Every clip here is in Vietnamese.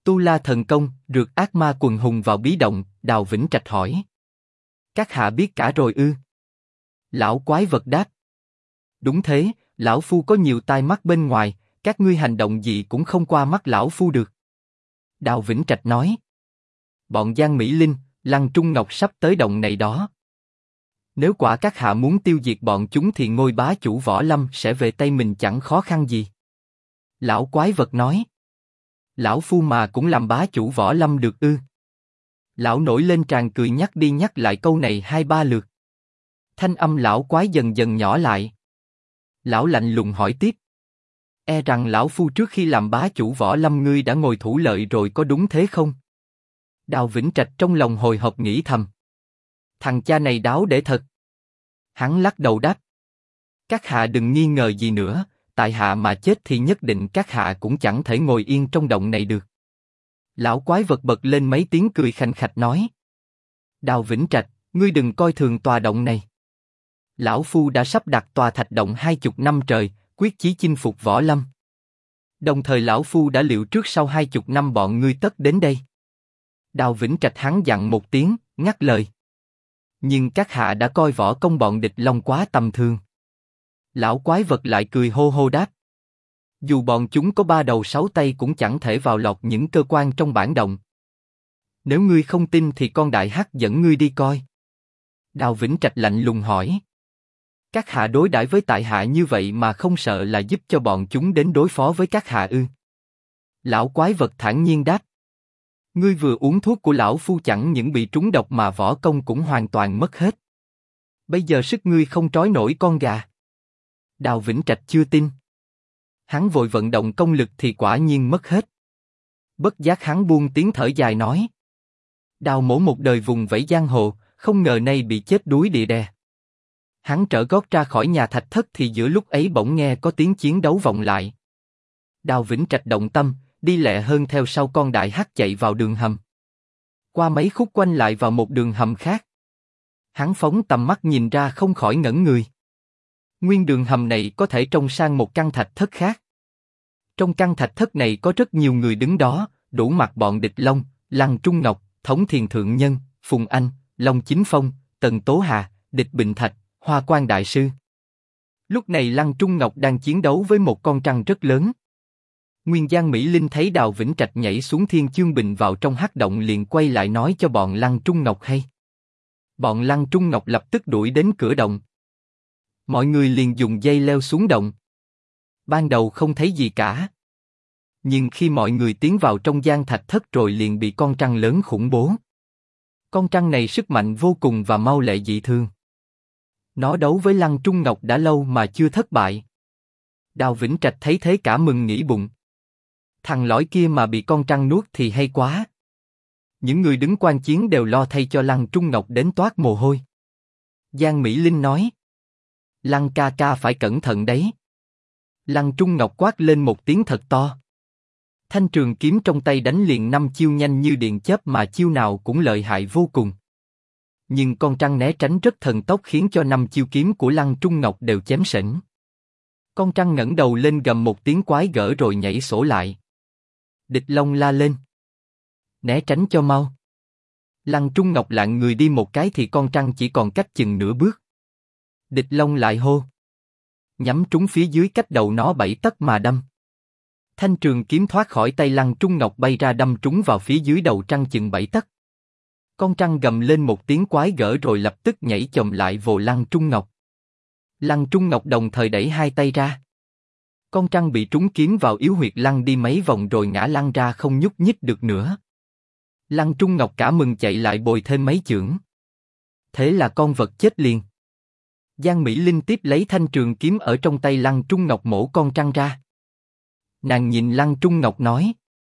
Tu La thần công, rượt ác ma quần hùng vào bí động, Đào Vĩnh Trạch hỏi. Các hạ biết cả rồi ư? Lão quái vật đáp. Đúng thế, lão phu có nhiều tai mắt bên ngoài, các ngươi hành động gì cũng không qua mắt lão phu được. Đào Vĩnh Trạch nói. Bọn Giang Mỹ Linh, Lăng Trung Ngọc sắp tới động này đó. Nếu quả các hạ muốn tiêu diệt bọn chúng thì ngôi bá chủ Võ Lâm sẽ về tay mình chẳng khó khăn gì. Lão quái vật nói. Lão phu mà cũng làm bá chủ Võ Lâm được ư? Lão nổi lên tràn cười nhắc đi nhắc lại câu này 2-3 lượt. Thanh âm lão quái dần dần nhỏ lại. Lão lạnh lùng hỏi tiếp. E rằng lão phu trước khi làm bá chủ Võ Lâm ngươi đã ngồi thủ lợi rồi có đúng thế không? Đào Vĩnh Trạch trong lòng hồi hộp nghĩ thầm. Thằng cha này đáo để thật. Hắn lắc đầu đáp. Các hạ đừng nghi ngờ gì nữa, tại hạ mà chết thì nhất định các hạ cũng chẳng thể ngồi yên trong động này được. Lão quái vật bật lên mấy tiếng cười khành khạch nói. Đào Vĩnh Trạch, ngươi đừng coi thường tòa động này. Lão phu đã sắp đặt tòa thạch động 20 năm trời, quyết chí chinh phục Võ Lâm. Đồng thời lão phu đã liệu trước sau 20 năm bọn ngươi tất đến đây. Đào Vĩnh Trạch hắn dặn một tiếng, ngắt lời. Nhưng các hạ đã coi võ công bọn địch long quá tầm thường. Lão quái vật lại cười hô hô đáp. Dù bọn chúng có 3 đầu 6 tay cũng chẳng thể vào lọt những cơ quan trong bản động. Nếu ngươi không tin thì con đại hắc dẫn ngươi đi coi. Đào Vĩnh Trạch lạnh lùng hỏi. Các hạ đối đãi với tại hạ như vậy mà không sợ là giúp cho bọn chúng đến đối phó với các hạ ư? Lão quái vật thản nhiên đáp. Ngươi vừa uống thuốc của lão phu chẳng những bị trúng độc mà võ công cũng hoàn toàn mất hết. Bây giờ sức ngươi không trói nổi con gà. Đào Vĩnh Trạch chưa tin. Hắn vội vận động công lực thì quả nhiên mất hết. Bất giác hắn buông tiếng thở dài nói. Đào mổ một đời vùng vẫy giang hồ, không ngờ nay bị chết đuối địa đè. Hắn trở gót ra khỏi nhà thạch thất thì giữa lúc ấy bỗng nghe có tiếng chiến đấu vọng lại. Đào Vĩnh Trạch động tâm, đi lẹ hơn theo sau con đại hắc chạy vào đường hầm. Qua mấy khúc quanh lại vào một đường hầm khác. Hắn phóng tầm mắt nhìn ra không khỏi ngẩn người. Nguyên đường hầm này có thể trông sang một căn thạch thất khác. Trong căn thạch thất này có rất nhiều người đứng đó, đủ mặt bọn địch long, Lăng Trung Ngọc, Thống Thiền Thượng Nhân, Phùng Anh, Long Chính Phong, Tần Tố Hà, Địch Bình Thạch, Hoa Quan Đại Sư. Lúc này Lăng Trung Ngọc đang chiến đấu với một con trăng rất lớn. Nguyên Giang Mỹ Linh thấy Đào Vĩnh Trạch nhảy xuống Thiên Chương Bình vào trong hắc động liền quay lại nói cho bọn Lăng Trung Ngọc hay. Bọn Lăng Trung Ngọc lập tức đuổi đến cửa động. Mọi người liền dùng dây leo xuống động. Ban đầu không thấy gì cả. Nhưng khi mọi người tiến vào trong gian thạch thất rồi liền bị con trăng lớn khủng bố. Con trăng này sức mạnh vô cùng và mau lẹ dị thường. Nó đấu với Lăng Trung Ngọc đã lâu mà chưa thất bại. Đào Vĩnh Trạch thấy thế cả mừng nghĩ bụng. Thằng lõi kia mà bị con trăng nuốt thì hay quá. Những người đứng quan chiến đều lo thay cho Lăng Trung Ngọc đến toát mồ hôi. Giang Mỹ Linh nói. Lăng ca ca phải cẩn thận đấy. Lăng Trung Ngọc quát lên một tiếng thật to. Thanh trường kiếm trong tay đánh liền 5 chiêu nhanh như điện chớp mà chiêu nào cũng lợi hại vô cùng. Nhưng con trăng né tránh rất thần tốc khiến cho 5 chiêu kiếm của Lăng Trung Ngọc đều chém sỉnh. Con trăng ngẩng đầu lên gầm một tiếng quái gở rồi nhảy sổ lại. Địch Long la lên. Né tránh cho mau. Lăng Trung Ngọc lạng người đi một cái thì con trăng chỉ còn cách chừng nửa bước. Địch Long lại hô. Nhắm trúng phía dưới cách đầu nó 7 tấc mà đâm. Thanh trường kiếm thoát khỏi tay Lăng Trung Ngọc bay ra đâm trúng vào phía dưới đầu trăng chừng 7 tấc. Con trăng gầm lên một tiếng quái gở rồi lập tức nhảy chồm lại vồ Lăng Trung Ngọc. Lăng Trung Ngọc đồng thời đẩy hai tay ra. Con trăng bị trúng kiếm vào yếu huyệt lăn đi mấy vòng rồi ngã lăn ra không nhúc nhích được nữa. Lăng Trung Ngọc cả mừng chạy lại bồi thêm mấy chưởng. Thế là con vật chết liền. Giang Mỹ Linh tiếp lấy thanh trường kiếm ở trong tay Lăng Trung Ngọc mổ con trăng ra. Nàng nhìn Lăng Trung Ngọc nói.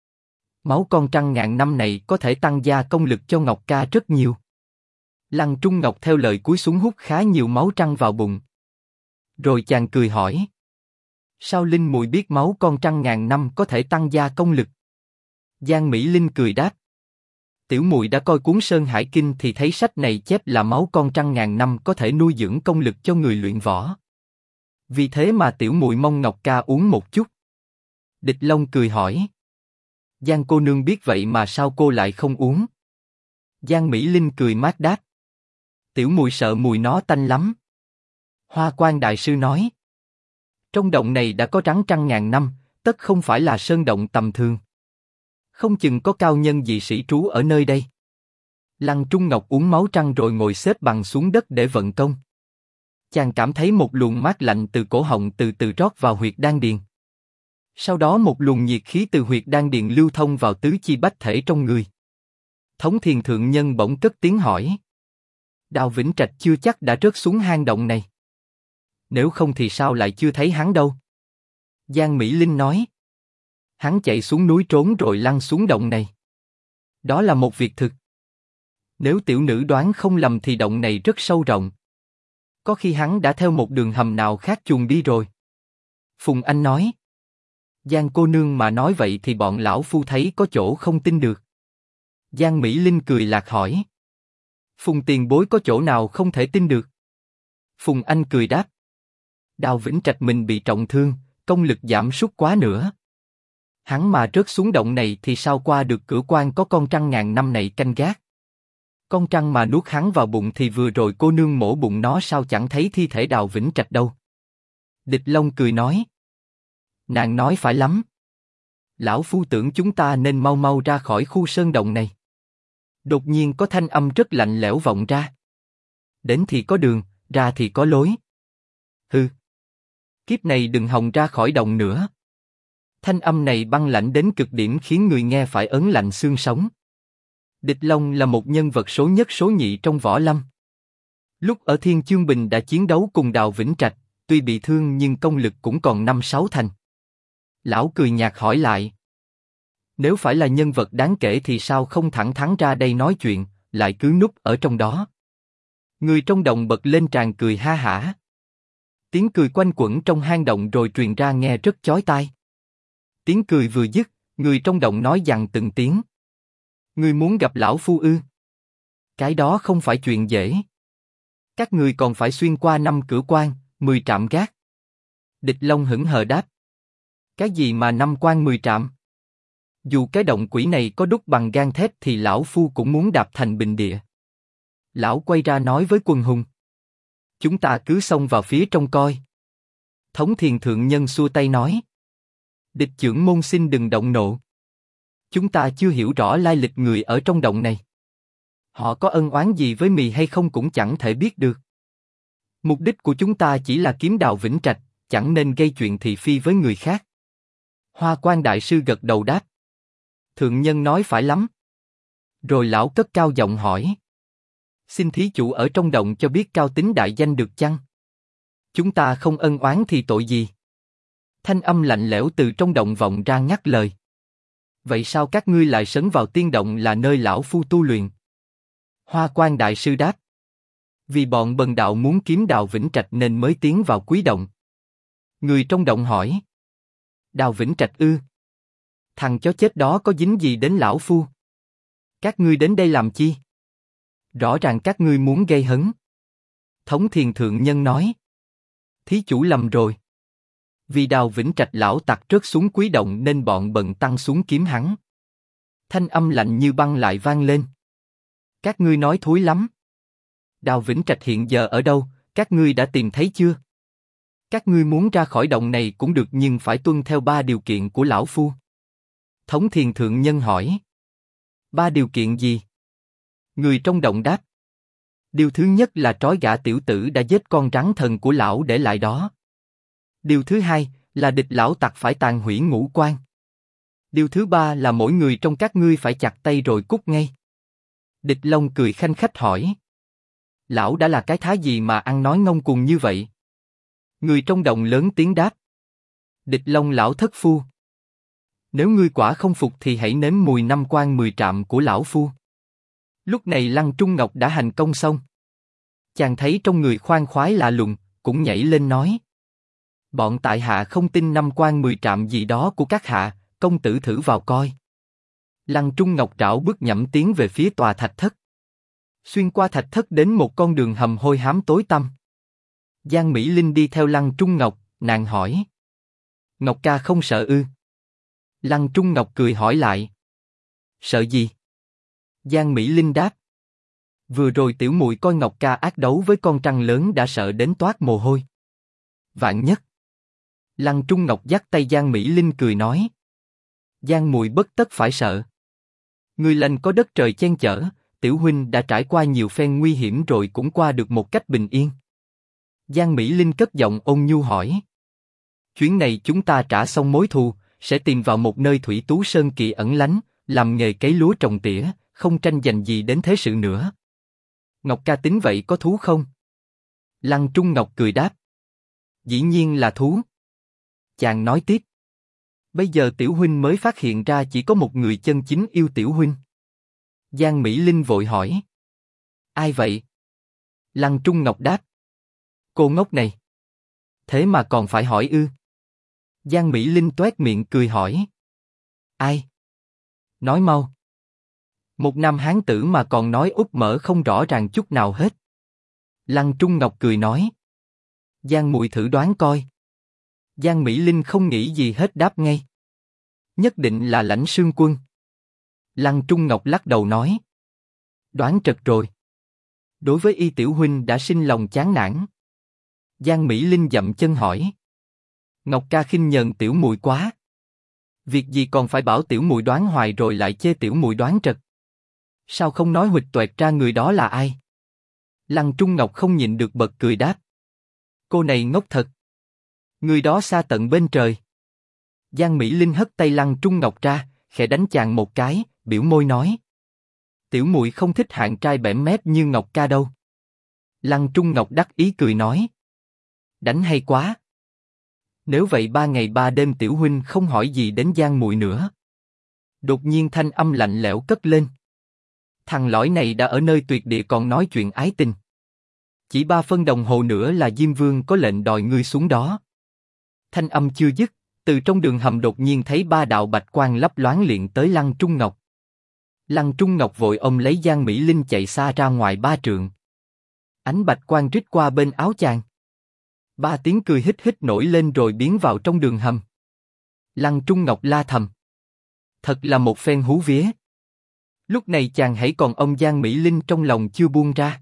Máu con trăng ngàn năm này có thể tăng gia công lực cho Ngọc ca rất nhiều. Lăng Trung Ngọc theo lời cúi xuống hút khá nhiều máu trăng vào bụng. Rồi chàng cười hỏi. Sao Linh muội biết máu con trăng ngàn năm có thể tăng gia công lực? Giang Mỹ Linh cười đáp. Tiểu muội đã coi cuốn Sơn Hải Kinh thì thấy sách này chép là máu con trăng ngàn năm có thể nuôi dưỡng công lực cho người luyện võ. Vì thế mà tiểu muội mong Ngọc ca uống một chút. Địch Long cười hỏi. Giang cô nương biết vậy mà sao cô lại không uống? Giang Mỹ Linh cười mát đáp. Tiểu muội sợ mùi nó tanh lắm. Hoa Quan đại sư nói. Trong động này đã có rắn trăng ngàn năm, tất không phải là sơn động tầm thường. Không chừng có cao nhân dị sĩ trú ở nơi đây. Lăng Trung Ngọc uống máu trăng rồi ngồi xếp bằng xuống đất để vận công. Chàng cảm thấy một luồng mát lạnh từ cổ họng từ từ rót vào huyệt đan điền. Sau đó một luồng nhiệt khí từ huyệt đan điền lưu thông vào tứ chi bách thể trong người. Thống Thiền thượng nhân bỗng cất tiếng hỏi. Đào Vĩnh Trạch chưa chắc đã rớt xuống hang động này. Nếu không thì sao lại chưa thấy hắn đâu? Giang Mỹ Linh nói. Hắn chạy xuống núi trốn rồi lăn xuống động này. Đó là một việc thực. Nếu tiểu nữ đoán không lầm thì động này rất sâu rộng. Có khi hắn đã theo một đường hầm nào khác chuồn đi rồi. Phùng Anh nói. Giang cô nương mà nói vậy thì bọn lão phu thấy có chỗ không tin được. Giang Mỹ Linh cười lạc hỏi. Phùng tiền bối có chỗ nào không thể tin được? Phùng Anh cười đáp. Đào Vĩnh Trạch mình bị trọng thương, công lực giảm sút quá nữa. Hắn mà rớt xuống động này thì sao qua được cửa quan có con trăng ngàn năm này canh gác? Con trăng mà nuốt hắn vào bụng thì vừa rồi cô nương mổ bụng nó sao chẳng thấy thi thể Đào Vĩnh Trạch đâu? Địch Long cười nói. Nàng nói phải lắm. Lão phu tưởng chúng ta nên mau mau ra khỏi khu sơn động này. Đột nhiên có thanh âm rất lạnh lẽo vọng ra. Đến thì có đường, ra thì có lối. Hừ. Kiếp này đừng hòng ra khỏi động nữa. Thanh âm này băng lãnh đến cực điểm khiến người nghe phải ớn lạnh xương sống. Địch Long là một nhân vật số nhất số nhị trong võ lâm. Lúc ở Thiên Chương Bình đã chiến đấu cùng Đào Vĩnh Trạch, tuy bị thương nhưng công lực cũng còn 5-6 thành. Lão cười nhạt hỏi lại. Nếu phải là nhân vật đáng kể thì sao không thẳng thắn ra đây nói chuyện, lại cứ núp ở trong đó? Người trong động bật lên tràn cười ha hả. Tiếng cười quanh quẩn trong hang động rồi truyền ra nghe rất chói tai. Tiếng cười vừa dứt, người trong động nói dằn từng tiếng. Ngươi muốn gặp lão phu ư? Cái đó không phải chuyện dễ. Các ngươi còn phải xuyên qua 5 cửa quan, 10 trạm gác. Địch Long hững hờ đáp. Cái gì mà 5 quan 10 trạm? Dù cái động quỷ này có đúc bằng gan thép thì lão phu cũng muốn đạp thành bình địa. Lão quay ra nói với Quân Hùng. Chúng ta cứ xông vào phía trong coi. Thống Thiền thượng nhân xua tay nói. Địch trưởng môn xin đừng động nộ. Chúng ta chưa hiểu rõ lai lịch người ở trong động này. Họ có ân oán gì với mì hay không cũng chẳng thể biết được. Mục đích của chúng ta chỉ là kiếm Đào Vĩnh Trạch, chẳng nên gây chuyện thị phi với người khác. Hoa Quan đại sư gật đầu đáp. Thượng nhân nói phải lắm. Rồi lão cất cao giọng hỏi. Xin thí chủ ở trong động cho biết Cao Tính đại danh được chăng? Chúng ta không ân oán thì tội gì? Thanh âm lạnh lẽo từ trong động vọng ra ngắt lời. Vậy sao các ngươi lại sấn vào tiên động là nơi lão phu tu luyện? Hoa Quan đại sư đáp. Vì bọn bần đạo muốn kiếm Đào Vĩnh Trạch nên mới tiến vào quý động. Người trong động hỏi. Đào Vĩnh Trạch ư? Thằng chó chết đó có dính gì đến lão phu? Các ngươi đến đây làm chi? Rõ ràng các ngươi muốn gây hấn. Thống Thiền thượng nhân nói. Thí chủ lầm rồi. Vì Đào Vĩnh Trạch lão tặc rớt xuống quý động nên bọn bần tăng xuống kiếm hắn. Thanh âm lạnh như băng lại vang lên. Các ngươi nói thúi lắm. Đào Vĩnh Trạch hiện giờ ở đâu, các ngươi đã tìm thấy chưa? Các ngươi muốn ra khỏi động này cũng được nhưng phải tuân theo 3 điều kiện của lão phu. Thống Thiền thượng nhân hỏi. 3 điều kiện gì? Người trong động đáp. Điều thứ nhất là trói gã tiểu tử đã giết con rắn thần của lão để lại đó. Điều thứ hai là địch lão tặc phải tàn hủy ngũ quan. Điều thứ ba là mỗi người trong các ngươi phải chặt tay rồi cút ngay. Địch Long cười khanh khách hỏi. Lão đã là cái thá gì mà ăn nói ngông cuồng như vậy? Người trong động lớn tiếng đáp. Địch Long lão thất phu. Nếu ngươi quả không phục thì hãy nếm mùi 5 quan 10 trạm của lão phu. Lúc này Lăng Trung Ngọc đã hành công xong. Chàng thấy trong người khoan khoái lạ lùng, cũng nhảy lên nói. Bọn tại hạ không tin 5 quan 10 trạm gì đó của các hạ, công tử thử vào coi. Lăng Trung Ngọc rảo bước nhẫm tiến về phía tòa thạch thất. Xuyên qua thạch thất đến một con đường hầm hôi hám tối tăm. Giang Mỹ Linh đi theo Lăng Trung Ngọc, nàng hỏi. Ngọc ca không sợ ư? Lăng Trung Ngọc cười hỏi lại. Sợ gì? Giang Mỹ Linh đáp. Vừa rồi tiểu muội coi Ngọc Ca ác đấu với con trăng lớn đã sợ đến toát mồ hôi. Vạn nhất. Lăng Trung Ngọc dắt tay Giang Mỹ Linh cười nói. Giang muội bất tất phải sợ. Người lành có đất trời che chở, tiểu huynh đã trải qua nhiều phen nguy hiểm rồi cũng qua được một cách bình yên. Giang Mỹ Linh cất giọng ôn nhu hỏi. Chuyến này chúng ta trả xong mối thù, sẽ tìm vào một nơi thủy tú sơn kỳ ẩn lánh, làm nghề cấy lúa trồng tỉa, không tranh giành gì đến thế sự nữa. Ngọc Ca tính vậy có thú không? Lăng Trung Ngọc cười đáp. Dĩ nhiên là thú. Chàng nói tiếp. Bây giờ tiểu huynh mới phát hiện ra chỉ có một người chân chính yêu tiểu huynh. Giang Mỹ Linh vội hỏi. Ai vậy? Lăng Trung Ngọc đáp. Cô ngốc này. Thế mà còn phải hỏi ư? Giang Mỹ Linh toét miệng cười hỏi. Ai? Nói mau. Một nam hán tử mà còn nói úp mở không rõ ràng chút nào hết. Lăng Trung Ngọc cười nói. Giang muội thử đoán coi. Giang Mỹ Linh không nghĩ gì hết đáp ngay. Nhất định là Lãnh Sương Quân. Lăng Trung Ngọc lắc đầu nói. Đoán trật rồi. Đối với y tiểu huynh đã sinh lòng chán nản. Giang Mỹ Linh dậm chân hỏi. Ngọc Ca khinh nhờn tiểu muội quá. Việc gì còn phải bảo tiểu muội đoán hoài rồi lại chê tiểu muội đoán trật. Sao không nói huỵch toẹt ra người đó là ai? Lăng Trung Ngọc không nhịn được bật cười đáp. Cô này ngốc thật. Người đó xa tận bên trời. Giang Mỹ Linh hất tay Lăng Trung Ngọc ra, khẽ đánh chàng một cái, biểu môi nói. Tiểu muội không thích hạng trai bẽm mép như Ngọc Ca đâu. Lăng Trung Ngọc đắc ý cười nói. Đánh hay quá. Nếu vậy 3 ngày 3 đêm tiểu huynh không hỏi gì đến Giang muội nữa. Đột nhiên thanh âm lạnh lẽo cất lên. Thằng lõi này đã ở nơi tuyệt địa còn nói chuyện ái tình. Chỉ 3 phân đồng hồ nữa là Diêm Vương có lệnh đòi ngươi xuống đó. Thanh âm chưa dứt, từ trong đường hầm đột nhiên thấy 3 đạo bạch quang lấp loáng liền tới Lăng Trung Ngọc. Lăng Trung Ngọc vội ôm lấy Giang Mỹ Linh chạy xa ra ngoài 3 trượng. Ánh bạch quang rít qua bên áo chàng. 3 tiếng cười hít hít nổi lên rồi biến vào trong đường hầm. Lăng Trung Ngọc la thầm. Thật là một phen hú vía. Lúc này chàng hãy còn ôm Giang Mỹ Linh trong lòng chưa buông ra.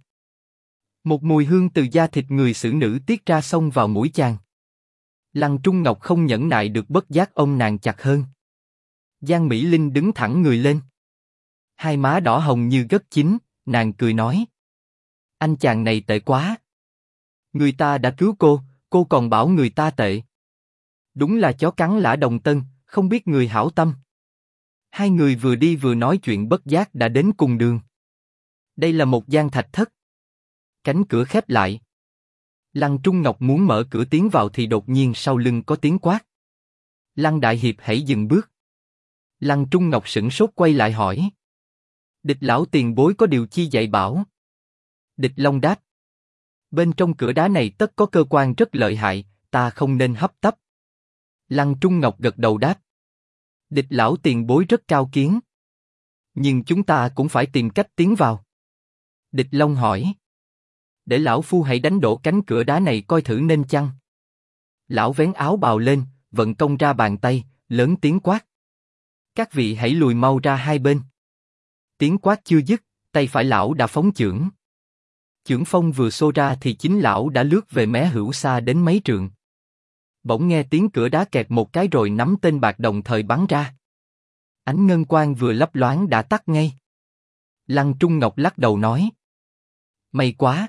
Một mùi hương từ da thịt người xử nữ tiết ra xông vào mũi chàng. Lăng Trung Ngọc không nhẫn nại được bất giác ôm nàng chặt hơn. Giang Mỹ Linh đứng thẳng người lên. Hai má đỏ hồng như gất chín, nàng cười nói. Anh chàng này tệ quá. Người ta đã cứu cô còn bảo người ta tệ. Đúng là chó cắn lã đồng tân, không biết người hảo tâm. Hai người vừa đi vừa nói chuyện bất giác đã đến cùng đường. Đây là một gian thạch thất. Cánh cửa khép lại. Lăng Trung Ngọc muốn mở cửa tiến vào thì đột nhiên sau lưng có tiếng quát. Lăng Đại Hiệp hãy dừng bước. Lăng Trung Ngọc sửng sốt quay lại hỏi. Địch lão tiền bối có điều chi dạy bảo? Địch Long đáp. Bên trong cửa đá này tất có cơ quan rất lợi hại, ta không nên hấp tấp. Lăng Trung Ngọc gật đầu đáp. Địch lão tiền bối rất cao kiến. Nhưng chúng ta cũng phải tìm cách tiến vào. Địch Long hỏi. Để lão phu hãy đánh đổ cánh cửa đá này coi thử nên chăng? Lão vén áo bào lên, vận công ra bàn tay, lớn tiếng quát. Các vị hãy lùi mau ra hai bên. Tiếng quát chưa dứt, tay phải lão đã phóng chưởng. Chưởng phong vừa xô ra thì chính lão đã lướt về mé hữu xa đến mấy trượng. Bỗng nghe tiếng cửa đá kẹt một cái rồi nắm tên bạc đồng thời bắn ra. Ánh ngân quang vừa lấp loáng đã tắt ngay. Lăng Trung Ngọc lắc đầu nói. May quá.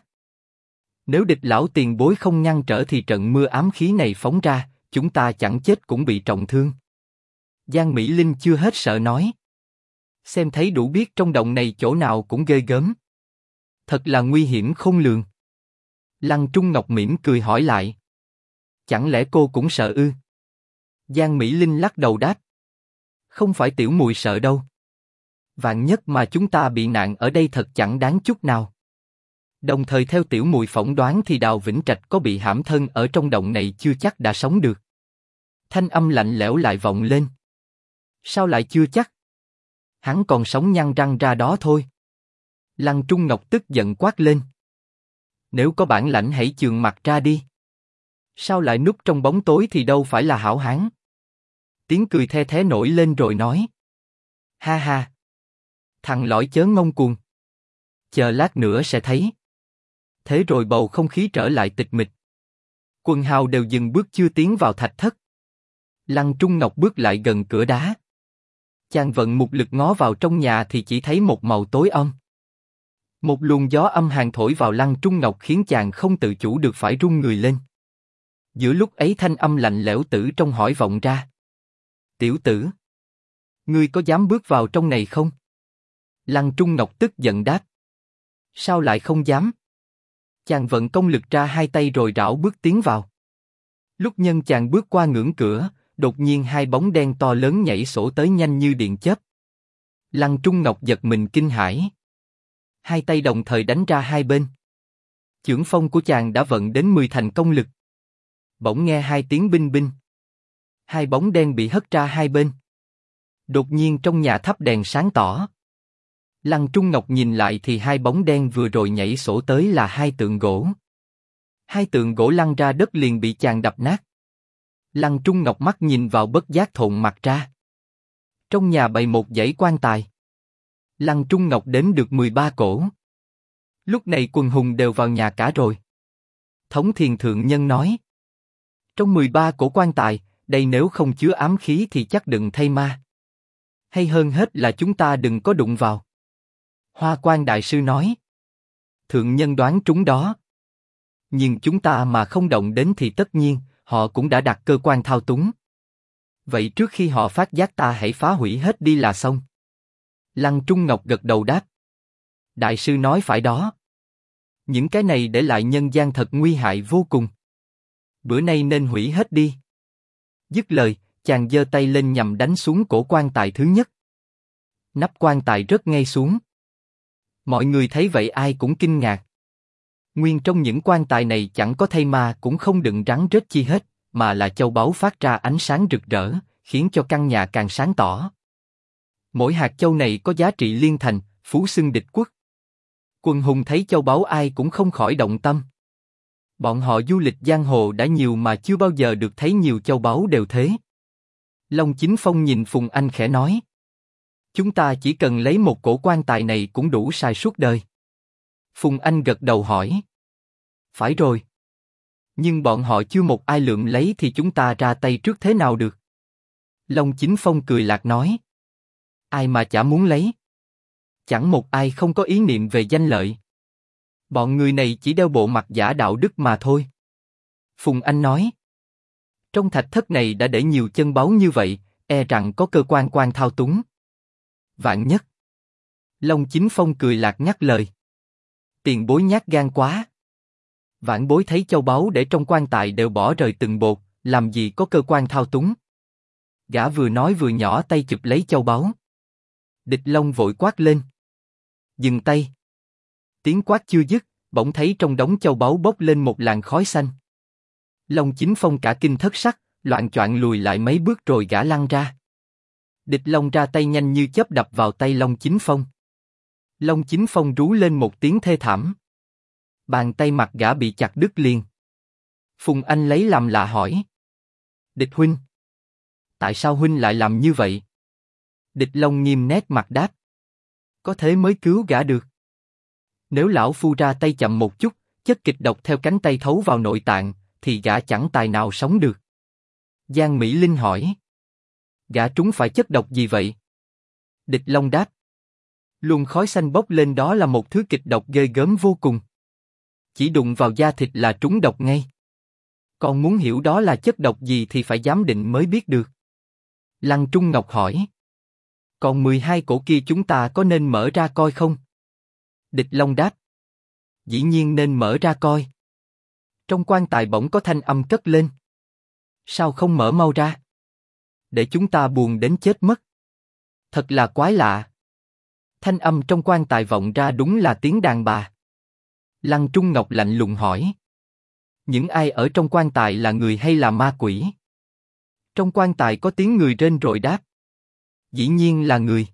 Nếu địch lão tiền bối không ngăn trở thì trận mưa ám khí này phóng ra, chúng ta chẳng chết cũng bị trọng thương. Giang Mỹ Linh chưa hết sợ nói. Xem thấy đủ biết trong động này chỗ nào cũng ghê gớm. Thật là nguy hiểm khôn lường. Lăng Trung Ngọc mỉm cười hỏi lại. Chẳng lẽ cô cũng sợ ư? Giang Mỹ Linh lắc đầu đáp. Không phải tiểu muội sợ đâu. Vạn nhất mà chúng ta bị nạn ở đây thật chẳng đáng chút nào. Đồng thời theo tiểu muội phỏng đoán thì Đào Vĩnh Trạch có bị hãm thân ở trong động này chưa chắc đã sống được. Thanh âm lạnh lẽo lại vọng lên. Sao lại chưa chắc? Hắn còn sống nhăn răng ra đó thôi. Lăng Trung Ngọc tức giận quát lên. Nếu có bản lãnh hãy chườm mặt ra đi. Sao lại núp trong bóng tối thì đâu phải là hảo hán? Tiếng cười the thé nổi lên rồi nói. Ha ha. Thằng lõi chớ ngông cuồng. Chờ lát nữa sẽ thấy. Thế rồi bầu không khí trở lại tịch mịch. Quần hào đều dừng bước chưa tiến vào thạch thất. Lăng Trung Ngọc bước lại gần cửa đá. Chàng vận mục lực ngó vào trong nhà thì chỉ thấy một màu tối âm. Một luồng gió âm hàn thổi vào Lăng Trung Ngọc khiến chàng không tự chủ được phải run người lên. Giữa lúc ấy thanh âm lạnh lẽo từ trong hỏi vọng ra. Tiểu tử, ngươi có dám bước vào trong này không? Lăng Trung Ngọc tức giận đáp. Sao lại không dám? Chàng vận công lực ra hai tay rồi rảo bước tiến vào. Lúc nhân chàng bước qua ngưỡng cửa, đột nhiên hai bóng đen to lớn nhảy sổ tới nhanh như điện chớp. Lăng Trung Ngọc giật mình kinh hãi. Hai tay đồng thời đánh ra hai bên. Chưởng phong của chàng đã vận đến 10 thành công lực. Bỗng nghe hai tiếng binh binh. Hai bóng đen bị hất ra hai bên. Đột nhiên trong nhà thắp đèn sáng tỏ. Lăng Trung Ngọc nhìn lại thì hai bóng đen vừa rồi nhảy sổ tới là hai tượng gỗ. Hai tượng gỗ lăn ra đất liền bị chàng đập nát. Lăng Trung Ngọc mắt nhìn vào bất giác thộn mặt ra. Trong nhà bày một dãy quan tài. Lăng Trung Ngọc đếm được 13 cổ. Lúc này quần hùng đều vào nhà cả rồi. Thống Thiền Thượng Nhân nói. Trong 13 cổ quan tài, đây nếu không chứa ám khí thì chắc đừng thay ma. Hay hơn hết là chúng ta đừng có đụng vào. Hoa Quan Đại Sư nói. Thượng Nhân đoán trúng đó. Nhưng chúng ta mà không động đến thì tất nhiên, họ cũng đã đặt cơ quan thao túng. Vậy trước khi họ phát giác ta hãy phá hủy hết đi là xong. Lăng Trung Ngọc gật đầu đáp. Đại sư nói phải đó. Những cái này để lại nhân gian thật nguy hại vô cùng. Bữa nay nên hủy hết đi. Dứt lời, chàng giơ tay lên nhằm đánh xuống cổ quan tài thứ nhất. Nắp quan tài rớt ngay xuống. Mọi người thấy vậy ai cũng kinh ngạc. Nguyên trong những quan tài này chẳng có thây ma cũng không đựng rắn rết chi hết, mà là châu báu phát ra ánh sáng rực rỡ, khiến cho căn nhà càng sáng tỏ. Mỗi hạt châu này có giá trị liên thành, phú xưng địch quốc. Quần hùng thấy châu báu ai cũng không khỏi động tâm. Bọn họ du lịch giang hồ đã nhiều mà chưa bao giờ được thấy nhiều châu báu đều thế. Long Chính Phong nhìn Phùng Anh khẽ nói. Chúng ta chỉ cần lấy một cổ quan tài này cũng đủ xài suốt đời. Phùng Anh gật đầu hỏi. Phải rồi. Nhưng bọn họ chưa một ai lượm lấy thì chúng ta ra tay trước thế nào được? Long Chính Phong cười lạc nói. Ai mà chả muốn lấy. Chẳng một ai không có ý niệm về danh lợi. Bọn người này chỉ đeo bộ mặt giả đạo đức mà thôi. Phùng Anh nói. Trong thạch thất này đã để nhiều chân báu như vậy, e rằng có cơ quan quan thao túng. Vạn nhất. Long Chính Phong cười lạc nhắc lời. Tiền bối nhát gan quá. Vãn bối thấy châu báu để trong quan tài đều bỏ rời từng bột, làm gì có cơ quan thao túng. Gã vừa nói vừa nhỏ tay chụp lấy châu báu. Địch Long vội quát lên. Dừng tay. Tiếng quát chưa dứt, bỗng thấy trong đống châu báu bốc lên một làn khói xanh. Long Chính Phong cả kinh thất sắc, loạng choạng lùi lại mấy bước rồi gã lăn ra. Địch Long ra tay nhanh như chớp đập vào tay Long Chính Phong. Long Chính Phong rú lên một tiếng thê thảm. Bàn tay mặt gã bị chặt đứt liền. Phùng Anh lấy làm lạ hỏi. Địch huynh. Tại sao huynh lại làm như vậy? Địch Long nghiêm nét mặt đáp. Có thế mới cứu gã được. Nếu lão phu ra tay chậm một chút, chất kịch độc theo cánh tay thấu vào nội tạng, thì gã chẳng tài nào sống được. Giang Mỹ Linh hỏi. Gã trúng phải chất độc gì vậy? Địch Long đáp. Luồng khói xanh bốc lên đó là một thứ kịch độc ghê gớm vô cùng. Chỉ đụng vào da thịt là trúng độc ngay. Còn muốn hiểu đó là chất độc gì thì phải giám định mới biết được. Lăng Trung Ngọc hỏi. Còn 12 cổ kia chúng ta có nên mở ra coi không? Địch Long đáp. Dĩ nhiên nên mở ra coi. Trong quan tài bỗng có thanh âm cất lên. Sao không mở mau ra? Để chúng ta buồn đến chết mất. Thật là quái lạ. Thanh âm trong quan tài vọng ra đúng là tiếng đàn bà. Lăng Trung Ngọc lạnh lùng hỏi. Những ai ở trong quan tài là người hay là ma quỷ? Trong quan tài có tiếng người rên rồi đáp. Dĩ nhiên là người.